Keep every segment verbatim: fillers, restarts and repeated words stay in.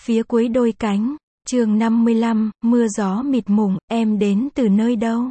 Phía cuối đôi cánh, chương năm mươi lăm, mưa gió mịt mùng, em đến từ nơi đâu?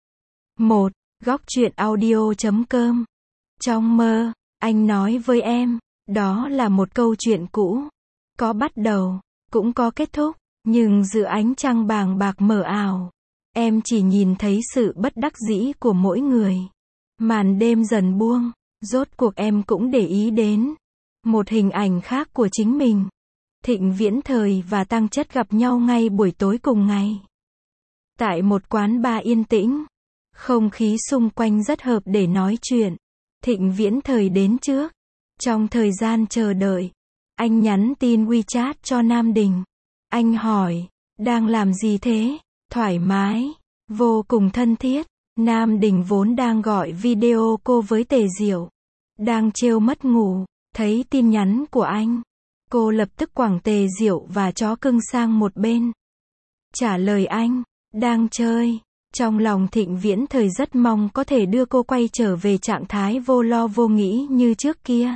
một. Góc truyện audio chấm com. Trong mơ, anh nói với em, đó là một câu chuyện cũ. Có bắt đầu, cũng có kết thúc, nhưng giữa ánh trăng bàng bạc mờ ảo, em chỉ nhìn thấy sự bất đắc dĩ của mỗi người. Màn đêm dần buông, rốt cuộc em cũng để ý đến một hình ảnh khác của chính mình. Thịnh Viễn Thời và Tăng Chất gặp nhau ngay buổi tối cùng ngày. Tại một quán bar yên tĩnh, không khí xung quanh rất hợp để nói chuyện. Thịnh Viễn Thời đến trước. Trong thời gian chờ đợi, anh nhắn tin WeChat cho Nam Đình. Anh hỏi, đang làm gì thế? Thoải mái, vô cùng thân thiết. Nam Đình vốn đang gọi video cô với Tề Diệu, đang trêu mất ngủ, thấy tin nhắn của anh. Cô lập tức quẳng Tề Diệu và chó cưng sang một bên. Trả lời anh, đang chơi. Trong lòng Thịnh Viễn Thời rất mong có thể đưa cô quay trở về trạng thái vô lo vô nghĩ như trước kia.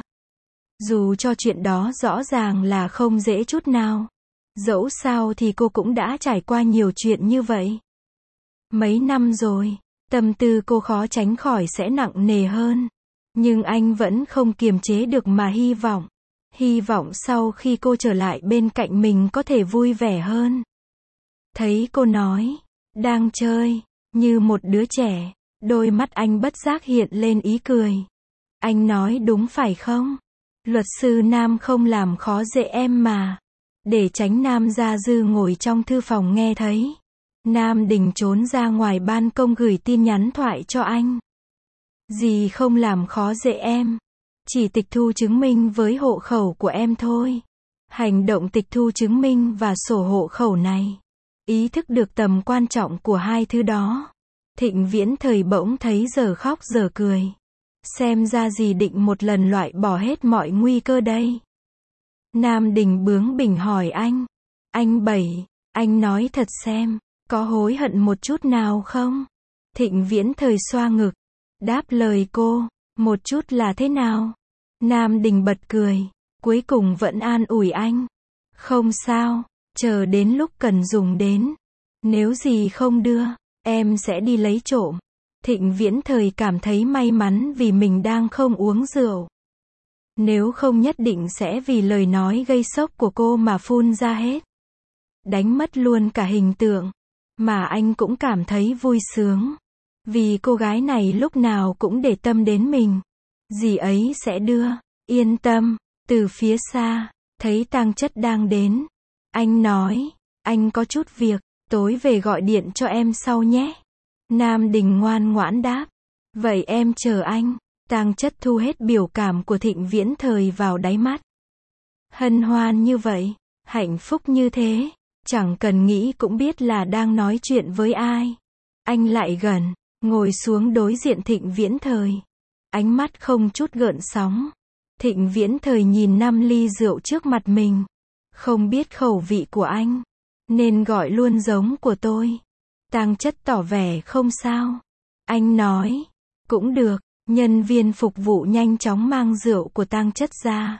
Dù cho chuyện đó rõ ràng là không dễ chút nào. Dẫu sao thì cô cũng đã trải qua nhiều chuyện như vậy. Mấy năm rồi, tâm tư cô khó tránh khỏi sẽ nặng nề hơn. Nhưng anh vẫn không kiềm chế được mà hy vọng. Hy vọng sau khi cô trở lại bên cạnh mình có thể vui vẻ hơn. Thấy cô nói, đang chơi, như một đứa trẻ, đôi mắt anh bất giác hiện lên ý cười. Anh nói đúng phải không? Luật sư Nam không làm khó dễ em mà. Để tránh Nam Gia Dư ngồi trong thư phòng nghe thấy, Nam Đình trốn ra ngoài ban công gửi tin nhắn thoại cho anh. Dì không làm khó dễ em. Chỉ tịch thu chứng minh với hộ khẩu của em thôi. Hành động tịch thu chứng minh và sổ hộ khẩu này, ý thức được tầm quan trọng của hai thứ đó. Thịnh Viễn Thời bỗng thấy giờ khóc giờ cười. Xem ra dì định một lần loại bỏ hết mọi nguy cơ đây. Nam Đình bướng bỉnh hỏi anh. Anh Bảy, anh nói thật xem, có hối hận một chút nào không? Thịnh Viễn Thời xoa ngực, đáp lời cô, một chút là thế nào? Nam Đình bật cười, cuối cùng vẫn an ủi anh. Không sao, chờ đến lúc cần dùng đến. Nếu gì không đưa, em sẽ đi lấy trộm. Thịnh Viễn Thời cảm thấy may mắn vì mình đang không uống rượu. Nếu không nhất định sẽ vì lời nói gây sốc của cô mà phun ra hết. Đánh mất luôn cả hình tượng. Mà anh cũng cảm thấy vui sướng. Vì cô gái này lúc nào cũng để tâm đến mình. Dì ấy sẽ đưa. Yên tâm. Từ phía xa, thấy Tăng Chất đang đến. Anh nói, anh có chút việc, tối về gọi điện cho em sau nhé. Nam Đình ngoan ngoãn đáp. Vậy em chờ anh. Tăng Chất thu hết biểu cảm của Thịnh Viễn Thời vào đáy mắt. Hân hoan như vậy, hạnh phúc như thế, chẳng cần nghĩ cũng biết là đang nói chuyện với ai. Anh lại gần, ngồi xuống đối diện Thịnh Viễn Thời. Ánh mắt không chút gợn sóng. Thịnh Viễn Thời nhìn năm ly rượu trước mặt mình. Không biết khẩu vị của anh, nên gọi luôn giống của tôi. Tăng Chất tỏ vẻ không sao. Anh nói, cũng được. Nhân viên phục vụ nhanh chóng mang rượu của Tăng Chất ra.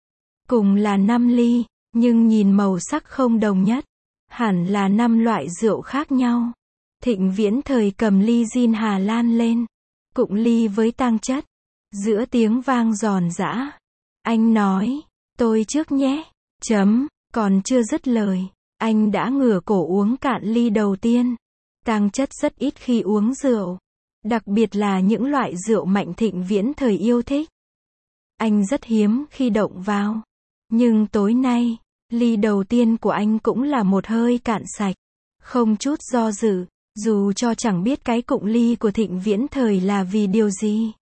Cùng là năm ly, nhưng nhìn màu sắc không đồng nhất. Hẳn là năm loại rượu khác nhau. Thịnh Viễn Thời cầm ly gin Hà Lan lên, cụng ly với Tăng Chất. Giữa tiếng vang giòn giã, anh nói, tôi trước nhé. Chấm, còn chưa dứt lời, anh đã ngửa cổ uống cạn ly đầu tiên. Tăng Chất rất ít khi uống rượu. Đặc biệt là những loại rượu mạnh Thịnh Viễn Thời yêu thích. Anh rất hiếm khi động vào. Nhưng tối nay, ly đầu tiên của anh cũng là một hơi cạn sạch. Không chút do dự, dù cho chẳng biết cái cụng ly của Thịnh Viễn Thời là vì điều gì.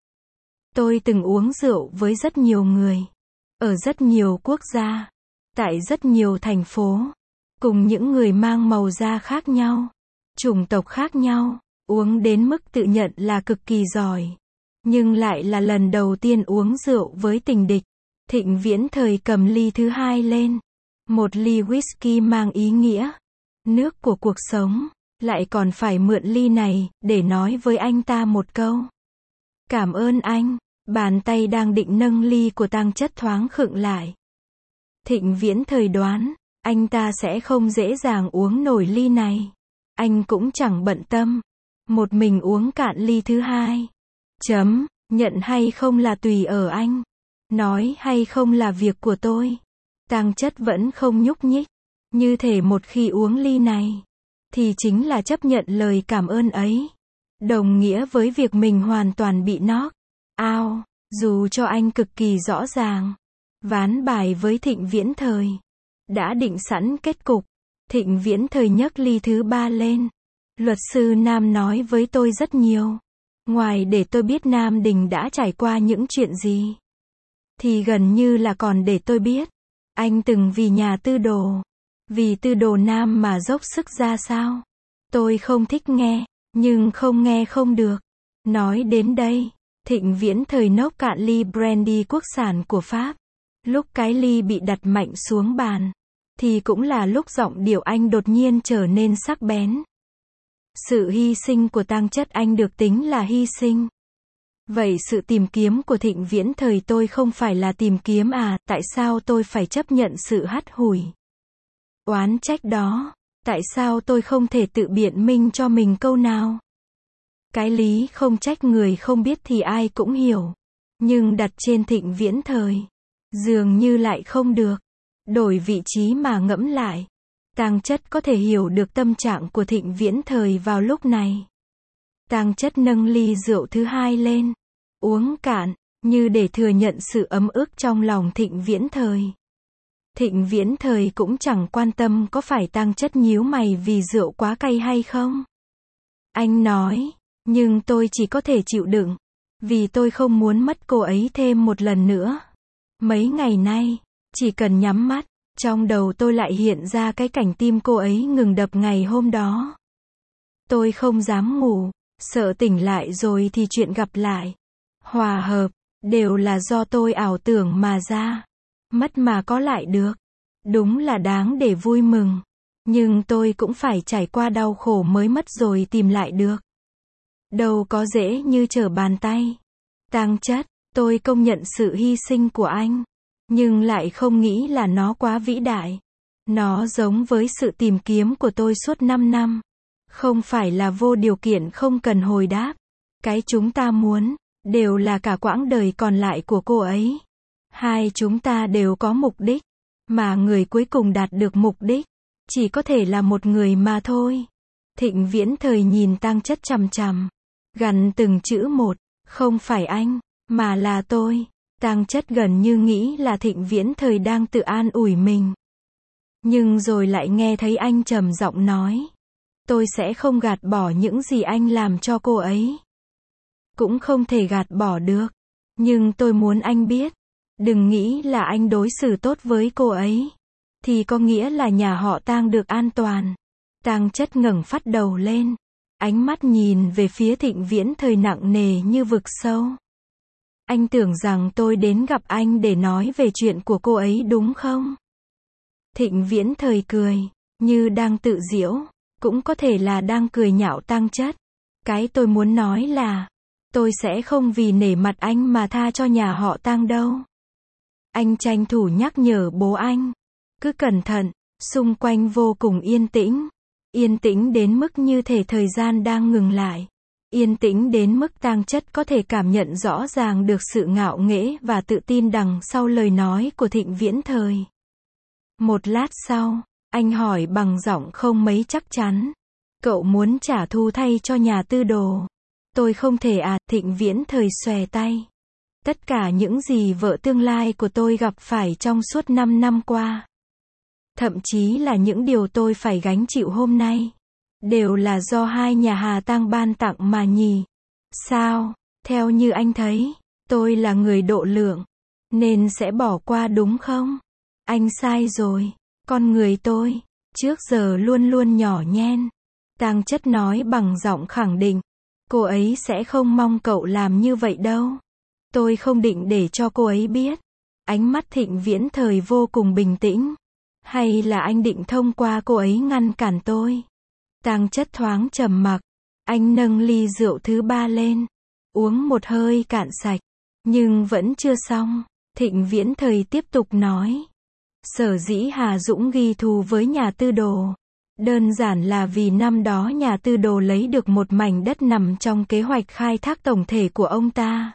Tôi từng uống rượu với rất nhiều người. Ở rất nhiều quốc gia. Tại rất nhiều thành phố. Cùng những người mang màu da khác nhau. Chủng tộc khác nhau. Uống đến mức tự nhận là cực kỳ giỏi. Nhưng lại là lần đầu tiên uống rượu với tình địch. Thịnh Viễn Thời cầm ly thứ hai lên. Một ly whisky mang ý nghĩa. Nước của cuộc sống. Lại còn phải mượn ly này, để nói với anh ta một câu. Cảm ơn anh. Bàn tay đang định nâng ly của Tăng Chất thoáng khựng lại. Thịnh Viễn Thời đoán, Anh ta sẽ không dễ dàng uống nổi ly này. Anh cũng chẳng bận tâm. Một mình uống cạn ly thứ hai. Chấm, nhận hay không là tùy ở anh. Nói hay không là việc của tôi. Tang Chất vẫn không nhúc nhích. Như thể một khi uống ly này, thì chính là chấp nhận lời cảm ơn ấy. Đồng nghĩa với việc mình hoàn toàn bị knock out, dù cho anh cực kỳ rõ ràng. Ván bài với Thịnh Viễn Thời. Đã định sẵn kết cục. Thịnh Viễn Thời nhấc ly thứ ba lên. Luật sư Nam nói với tôi rất nhiều. Ngoài để tôi biết Nam Đình đã trải qua những chuyện gì, thì gần như là còn để tôi biết anh từng vì nhà tư đồ, vì tư đồ Nam mà dốc sức ra sao. Tôi không thích nghe, nhưng không nghe không được. Nói đến đây, Thịnh Viễn Thời nốc cạn ly brandy quốc sản của Pháp. Lúc cái ly bị đặt mạnh xuống bàn, thì cũng là lúc giọng điệu anh đột nhiên trở nên sắc bén. Sự hy sinh của Tang Chất anh được tính là hy sinh. Vậy sự tìm kiếm của Thịnh Viễn Thời tôi không phải là tìm kiếm à, tại sao tôi phải chấp nhận sự hắt hủi, oán trách đó? Tại sao tôi không thể tự biện minh cho mình câu nào? Cái lý không trách người không biết thì ai cũng hiểu. Nhưng đặt trên Thịnh Viễn Thời, dường như lại không được. Đổi vị trí mà ngẫm lại, Tang Chất có thể hiểu được tâm trạng của Thịnh Viễn Thời vào lúc này. Tang Chất nâng ly rượu thứ hai lên, uống cạn, như để thừa nhận sự ấm ức trong lòng Thịnh Viễn Thời. Thịnh Viễn Thời cũng chẳng quan tâm có phải Tang Chất nhíu mày vì rượu quá cay hay không. Anh nói, nhưng tôi chỉ có thể chịu đựng, vì tôi không muốn mất cô ấy thêm một lần nữa. Mấy ngày nay, chỉ cần nhắm mắt, trong đầu tôi lại hiện ra cái cảnh tim cô ấy ngừng đập ngày hôm đó. Tôi không dám ngủ, sợ tỉnh lại rồi thì chuyện gặp lại, hòa hợp, đều là do tôi ảo tưởng mà ra. Mất mà có lại được, đúng là đáng để vui mừng. Nhưng tôi cũng phải trải qua đau khổ mới mất rồi tìm lại được. Đâu có dễ như trở bàn tay. Tang Chất, tôi công nhận sự hy sinh của anh, nhưng lại không nghĩ là nó quá vĩ đại. Nó giống với sự tìm kiếm của tôi suốt năm năm. Không phải là vô điều kiện không cần hồi đáp. Cái chúng ta muốn, đều là cả quãng đời còn lại của cô ấy. Hai chúng ta đều có mục đích, mà người cuối cùng đạt được mục đích, chỉ có thể là một người mà thôi. Thịnh Viễn Thời nhìn Tang Chất chằm chằm, gằn từng chữ một, không phải anh, mà là tôi. Tang Chất gần như nghĩ là Thịnh Viễn Thời đang tự an ủi mình. Nhưng rồi lại nghe thấy anh trầm giọng nói, tôi sẽ không gạt bỏ những gì anh làm cho cô ấy. Cũng không thể gạt bỏ được. Nhưng tôi muốn anh biết, đừng nghĩ là anh đối xử tốt với cô ấy, thì có nghĩa là nhà họ Tang được an toàn. Tang Chất ngẩng phát đầu lên, ánh mắt nhìn về phía Thịnh Viễn Thời nặng nề như vực sâu. Anh tưởng rằng tôi đến gặp anh để nói về chuyện của cô ấy đúng không? Thịnh Viễn Thời cười, như đang tự giễu, cũng có thể là đang cười nhạo Tang Chất. Cái tôi muốn nói là, tôi sẽ không vì nể mặt anh mà tha cho nhà họ Tang đâu. Anh tranh thủ nhắc nhở bố anh, cứ cẩn thận. Xung quanh vô cùng yên tĩnh. Yên tĩnh đến mức như thể thời gian đang ngừng lại. Yên tĩnh đến mức Tang Chất có thể cảm nhận rõ ràng được sự ngạo nghễ và tự tin đằng sau lời nói của Thịnh Viễn Thời. Một lát sau, anh hỏi bằng giọng không mấy chắc chắn. Cậu muốn trả thù thay cho nhà tư đồ? Tôi không thể à, Thịnh Viễn Thời xòe tay. Tất cả những gì vợ tương lai của tôi gặp phải trong suốt năm năm qua, thậm chí là những điều tôi phải gánh chịu hôm nay, đều là do hai nhà Hà Tang ban tặng mà nhỉ. Sao, theo như anh thấy, tôi là người độ lượng, nên sẽ bỏ qua đúng không? Anh sai rồi, con người tôi, trước giờ luôn luôn nhỏ nhen. Tang Chất nói bằng giọng khẳng định, cô ấy sẽ không mong cậu làm như vậy đâu. Tôi không định để cho cô ấy biết. Ánh mắt Thịnh Viễn Thời vô cùng bình tĩnh. Hay là anh định thông qua cô ấy ngăn cản tôi? Tang Chất thoáng trầm mặc. Anh nâng ly rượu thứ ba lên, uống một hơi cạn sạch. Nhưng vẫn chưa xong. Thịnh Viễn Thời tiếp tục nói, Sở dĩ Hà Dũng ghi thù với nhà Tư Đồ, đơn giản là vì năm đó nhà Tư Đồ lấy được một mảnh đất nằm trong kế hoạch khai thác tổng thể của ông ta,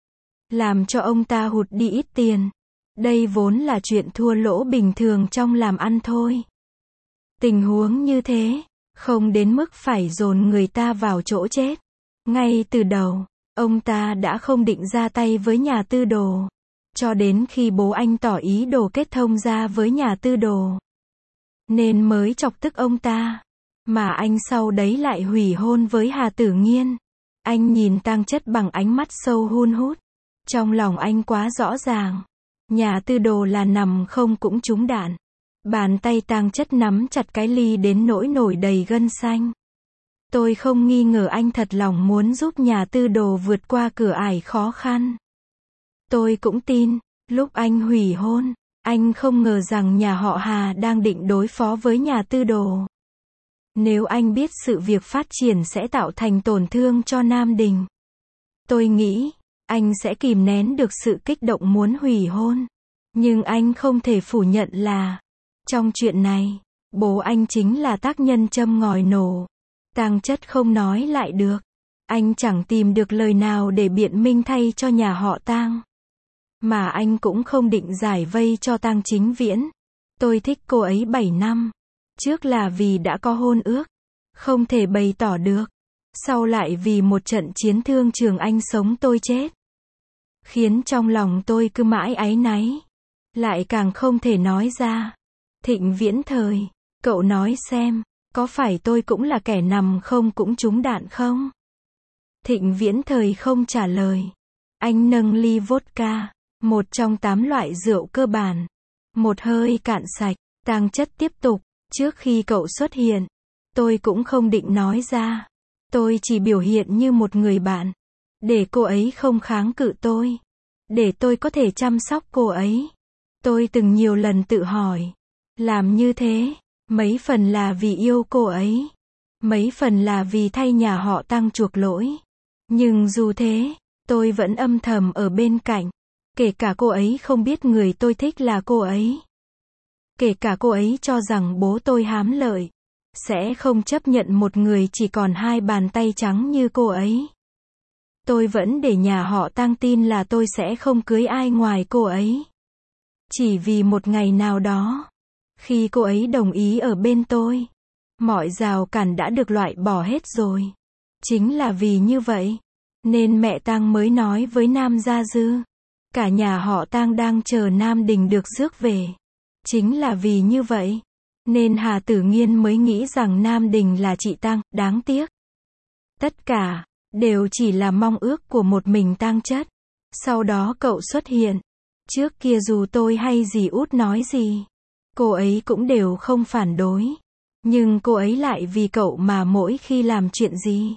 làm cho ông ta hụt đi ít tiền. Đây vốn là chuyện thua lỗ bình thường trong làm ăn thôi. Tình huống như thế, không đến mức phải dồn người ta vào chỗ chết. Ngay từ đầu, ông ta đã không định ra tay với nhà Tư Đồ, cho đến khi bố anh tỏ ý đồ kết thông ra với nhà Tư Đồ, nên mới chọc tức ông ta. Mà anh sau đấy lại hủy hôn với Hà Tử Nghiên. Anh nhìn Tang Chất bằng ánh mắt sâu hun hút. Trong lòng anh quá rõ ràng, nhà Tư Đồ là nằm không cũng trúng đạn. Bàn tay Tang Chất nắm chặt cái ly đến nỗi nổi đầy gân xanh. Tôi không nghi ngờ anh thật lòng muốn giúp nhà Tư Đồ vượt qua cửa ải khó khăn. Tôi cũng tin, lúc anh hủy hôn, anh không ngờ rằng nhà họ Hà đang định đối phó với nhà Tư Đồ. Nếu anh biết sự việc phát triển sẽ tạo thành tổn thương cho Nam Đình, tôi nghĩ, anh sẽ kìm nén được sự kích động muốn hủy hôn. Nhưng anh không thể phủ nhận là, trong chuyện này, bố anh chính là tác nhân châm ngòi nổ. Tang Chất không nói lại được. Anh chẳng tìm được lời nào để biện minh thay cho nhà họ Tang. Mà anh cũng không định giải vây cho Tang Chính Viễn. Tôi thích cô ấy bảy năm. Trước là vì đã có hôn ước, không thể bày tỏ được. Sau lại vì một trận chiến thương trường anh sống tôi chết, khiến trong lòng tôi cứ mãi áy náy. Lại càng không thể nói ra. Thịnh Viễn Thời, cậu nói xem, có phải tôi cũng là kẻ nằm không cũng trúng đạn không? Thịnh Viễn Thời không trả lời. Anh nâng ly vodka, một trong tám loại rượu cơ bản, một hơi cạn sạch. Tang Chất tiếp tục, trước khi cậu xuất hiện, tôi cũng không định nói ra. Tôi chỉ biểu hiện như một người bạn, để cô ấy không kháng cự tôi, để tôi có thể chăm sóc cô ấy. Tôi từng nhiều lần tự hỏi, làm như thế, mấy phần là vì yêu cô ấy, mấy phần là vì thay nhà họ Tang chuộc lỗi. Nhưng dù thế, tôi vẫn âm thầm ở bên cạnh, kể cả cô ấy không biết người tôi thích là cô ấy. Kể cả cô ấy cho rằng bố tôi hám lợi, sẽ không chấp nhận một người chỉ còn hai bàn tay trắng như cô ấy. Tôi vẫn để nhà họ Tang tin là tôi sẽ không cưới ai ngoài cô ấy. Chỉ vì một ngày nào đó, khi cô ấy đồng ý ở bên tôi, mọi rào cản đã được loại bỏ hết rồi. Chính là vì như vậy, nên mẹ Tang mới nói với Nam Gia Dư, cả nhà họ Tang đang chờ Nam Đình được rước về. Chính là vì như vậy, nên Hà Tử Nghiên mới nghĩ rằng Nam Đình là chị Tang. Đáng tiếc, tất cả đều chỉ là mong ước của một mình Tang Chất. Sau đó cậu xuất hiện. Trước kia dù tôi hay dì út nói gì, cô ấy cũng đều không phản đối. Nhưng cô ấy lại vì cậu mà mỗi khi làm chuyện gì,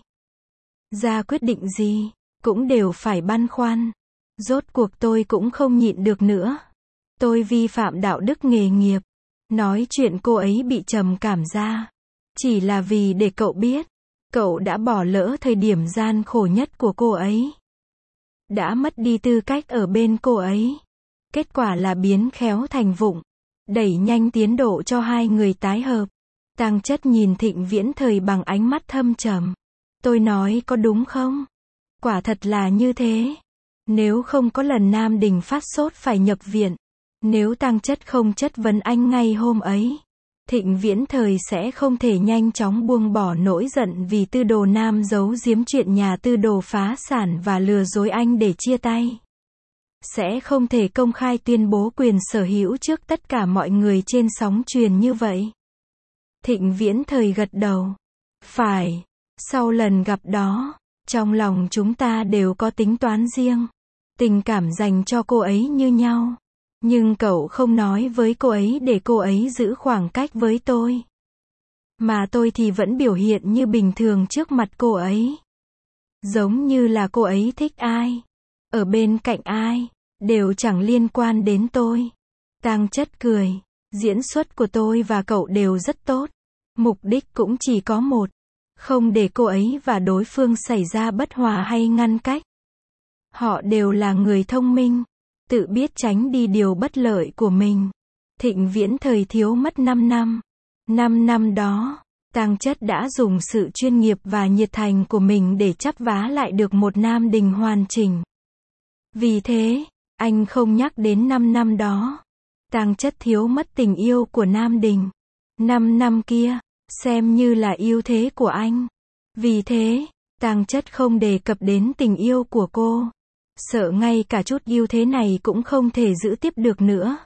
ra quyết định gì, cũng đều phải băn khoăn. Rốt cuộc tôi cũng không nhịn được nữa. Tôi vi phạm đạo đức nghề nghiệp, nói chuyện cô ấy bị trầm cảm ra, chỉ là vì để cậu biết, cậu đã bỏ lỡ thời điểm gian khổ nhất của cô ấy, đã mất đi tư cách ở bên cô ấy. Kết quả là biến khéo thành vụng, đẩy nhanh tiến độ cho hai người tái hợp. Tang Chất nhìn Thịnh Viễn Thời bằng ánh mắt thâm trầm. Tôi nói có đúng không? Quả thật là như thế. Nếu không có lần Nam Đình phát sốt phải nhập viện, nếu Tang Chất không chất vấn anh ngay hôm ấy, Thịnh Viễn Thời sẽ không thể nhanh chóng buông bỏ nỗi giận vì Tư Đồ Nam giấu giếm chuyện nhà Tư Đồ phá sản và lừa dối anh để chia tay. Sẽ không thể công khai tuyên bố quyền sở hữu trước tất cả mọi người trên sóng truyền như vậy. Thịnh Viễn Thời gật đầu. Phải, sau lần gặp đó, trong lòng chúng ta đều có tính toán riêng. Tình cảm dành cho cô ấy như nhau. Nhưng cậu không nói với cô ấy để cô ấy giữ khoảng cách với tôi. Mà tôi thì vẫn biểu hiện như bình thường trước mặt cô ấy. Giống như là cô ấy thích ai, ở bên cạnh ai, đều chẳng liên quan đến tôi. Tang Chất cười. Diễn xuất của tôi và cậu đều rất tốt. Mục đích cũng chỉ có một. Không để cô ấy và đối phương xảy ra bất hòa hay ngăn cách. Họ đều là người thông minh, tự biết tránh đi điều bất lợi của mình. Thịnh Viễn Thời thiếu mất năm năm. năm năm đó, Tang Chất đã dùng sự chuyên nghiệp và nhiệt thành của mình để chắp vá lại được một Nam Đình hoàn chỉnh. Vì thế, anh không nhắc đến năm năm đó. Tang Chất thiếu mất tình yêu của Nam Đình. năm năm kia, xem như là ưu thế của anh. Vì thế, Tang Chất không đề cập đến tình yêu của cô. Sợ ngay cả chút ưu thế này cũng không thể giữ tiếp được nữa.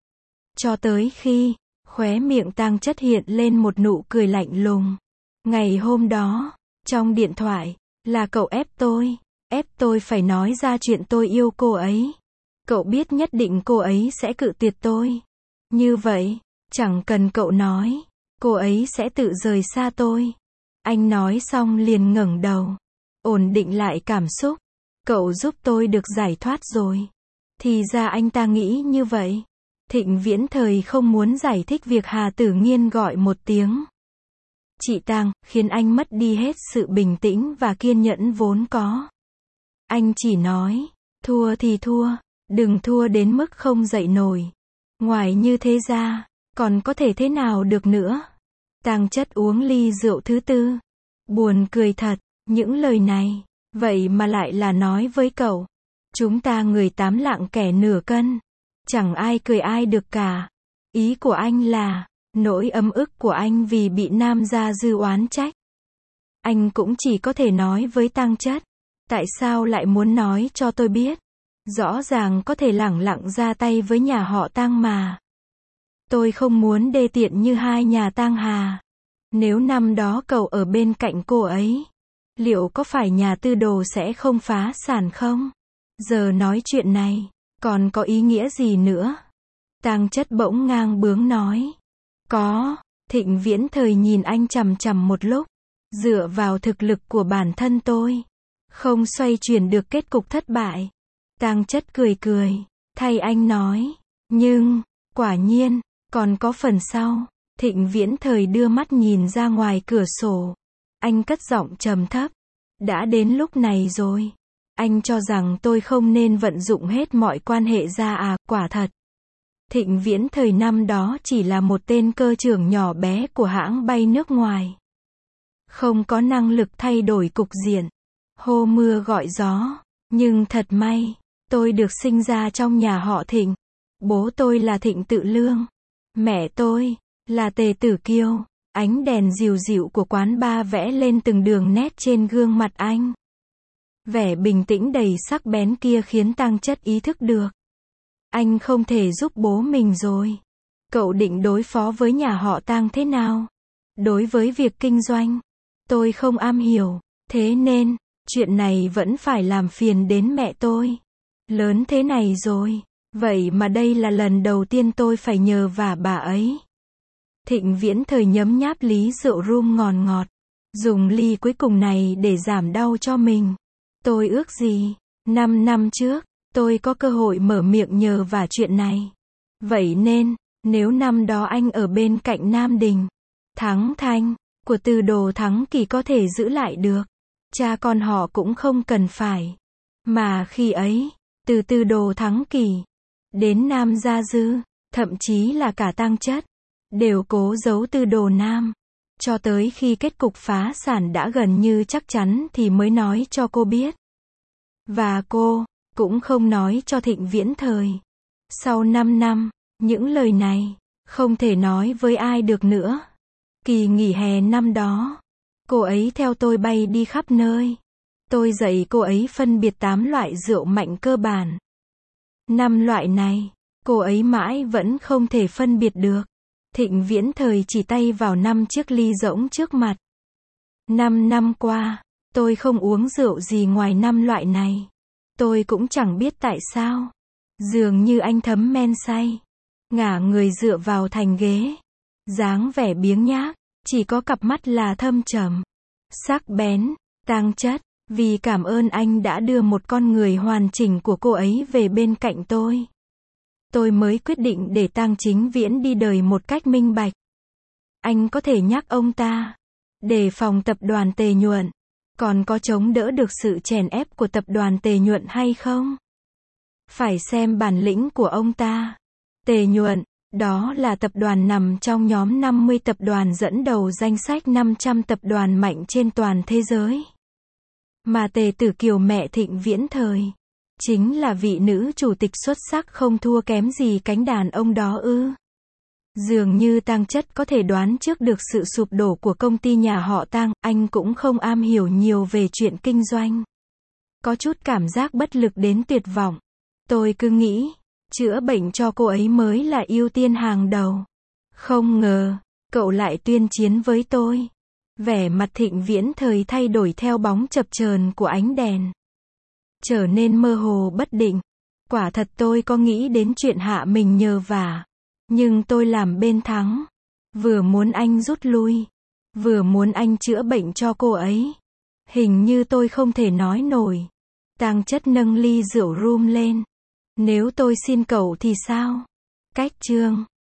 Cho tới khi, khóe miệng Tang Chất hiện lên một nụ cười lạnh lùng. Ngày hôm đó, trong điện thoại, là cậu ép tôi, ép tôi phải nói ra chuyện tôi yêu cô ấy. Cậu biết nhất định cô ấy sẽ cự tuyệt tôi. Như vậy, chẳng cần cậu nói, cô ấy sẽ tự rời xa tôi. Anh nói xong liền ngẩng đầu, ổn định lại cảm xúc. Cậu giúp tôi được giải thoát rồi. Thì ra anh ta nghĩ như vậy. Thịnh Viễn Thời không muốn giải thích việc Hà Tử Nghiên gọi một tiếng chị Tang, khiến anh mất đi hết sự bình tĩnh và kiên nhẫn vốn có. Anh chỉ nói, thua thì thua, đừng thua đến mức không dậy nổi. Ngoài như thế ra, còn có thể thế nào được nữa. Tang Chất uống ly rượu thứ tư. Buồn cười thật, những lời này, vậy mà lại là nói với cậu. Chúng ta người tám lạng kẻ nửa cân. Chẳng ai cười ai được cả. Ý của anh là, nỗi ấm ức của anh vì bị Nam Gia Dư oán trách. Anh cũng chỉ có thể nói với Tang Chất. Tại sao lại muốn nói cho tôi biết? Rõ ràng có thể lẳng lặng ra tay với nhà họ Tang mà. Tôi không muốn đê tiện như hai nhà Tang Hà. Nếu năm đó cậu ở bên cạnh cô ấy, liệu có phải nhà Tư Đồ sẽ không phá sản không? Giờ nói chuyện này, còn có ý nghĩa gì nữa? Tang Chất bỗng ngang bướng nói. Có. Thịnh Viễn Thời nhìn anh chằm chằm một lúc. Dựa vào thực lực của bản thân tôi, không xoay chuyển được kết cục thất bại. Tang Chất cười cười, thay anh nói. Nhưng, quả nhiên, còn có phần sau. Thịnh Viễn Thời đưa mắt nhìn ra ngoài cửa sổ. Anh cất giọng trầm thấp. Đã đến lúc này rồi. Anh cho rằng tôi không nên vận dụng hết mọi quan hệ ra à, quả thật. Thịnh Viễn Thời năm đó chỉ là một tên cơ trưởng nhỏ bé của hãng bay nước ngoài. Không có năng lực thay đổi cục diện. Hô mưa gọi gió. Nhưng thật may, tôi được sinh ra trong nhà họ Thịnh. Bố tôi là Thịnh Tự Lương. Mẹ tôi là Tề Tử Kiêu. Ánh đèn dịu dịu của quán bar vẽ lên từng đường nét trên gương mặt anh. Vẻ bình tĩnh đầy sắc bén kia khiến Tang Chất ý thức được. Anh không thể giúp bố mình rồi. Cậu định đối phó với nhà họ Tang thế nào? Đối với việc kinh doanh, tôi không am hiểu. Thế nên, chuyện này vẫn phải làm phiền đến mẹ tôi. Lớn thế này rồi. Vậy mà đây là lần đầu tiên tôi phải nhờ vả bà ấy. Thịnh Viễn Thời nhấm nháp ly rượu rum ngọt ngọt. Dùng ly cuối cùng này để giảm đau cho mình. Tôi ước gì, năm năm trước, tôi có cơ hội mở miệng nhờ vả chuyện này. Vậy nên, nếu năm đó anh ở bên cạnh Nam Đình, Thắng Thanh, của Từ Đồ Thắng Kỳ có thể giữ lại được. Cha con họ cũng không cần phải. Mà khi ấy, từ Từ Đồ Thắng Kỳ, đến Nam Gia Dư, thậm chí là cả Tang Chất, đều cố giấu Từ Đồ Nam. Cho tới khi kết cục phá sản đã gần như chắc chắn thì mới nói cho cô biết. Và cô, cũng không nói cho Thịnh Viễn Thời. Sau năm năm, những lời này, không thể nói với ai được nữa. Kỳ nghỉ hè năm đó, cô ấy theo tôi bay đi khắp nơi. Tôi dạy cô ấy phân biệt tám loại rượu mạnh cơ bản. Năm loại này, cô ấy mãi vẫn không thể phân biệt được. Thịnh Viễn Thời chỉ tay vào năm chiếc ly rỗng trước mặt. Năm năm qua, tôi không uống rượu gì ngoài năm loại này. Tôi cũng chẳng biết tại sao. Dường như anh thấm men say. Ngả người dựa vào thành ghế. Dáng vẻ biếng nhác, chỉ có cặp mắt là thâm trầm, sắc bén. Tang Chất, vì cảm ơn anh đã đưa một con người hoàn chỉnh của cô ấy về bên cạnh tôi. Tôi mới quyết định để Tang Chính Viễn đi đời một cách minh bạch. Anh có thể nhắc ông ta, đề phòng tập đoàn Tề Nhuận, còn có chống đỡ được sự chèn ép của tập đoàn Tề Nhuận hay không? Phải xem bản lĩnh của ông ta. Tề Nhuận, Đó là tập đoàn nằm trong nhóm năm mươi tập đoàn dẫn đầu danh sách năm trăm tập đoàn mạnh trên toàn thế giới. Mà Tề Tử Kiều mẹ Thịnh Viễn thời, chính là vị nữ chủ tịch xuất sắc không thua kém gì cánh đàn ông đó ư. Dường như Tang Chất có thể đoán trước được sự sụp đổ của công ty nhà họ Tang, anh cũng không am hiểu nhiều về chuyện kinh doanh. Có chút cảm giác bất lực đến tuyệt vọng. Tôi cứ nghĩ, chữa bệnh cho cô ấy mới là ưu tiên hàng đầu. Không ngờ, cậu lại tuyên chiến với tôi. Vẻ mặt Thịnh Viễn thời thay đổi theo bóng chập chờn của ánh đèn. Trở nên mơ hồ bất định. Quả thật tôi có nghĩ đến chuyện hạ mình nhờ vả. Nhưng tôi làm bên thắng. Vừa muốn anh rút lui. Vừa muốn anh chữa bệnh cho cô ấy. Hình như tôi không thể nói nổi. Tang Chất nâng ly rượu rum lên. Nếu tôi xin cậu thì sao? Cách chương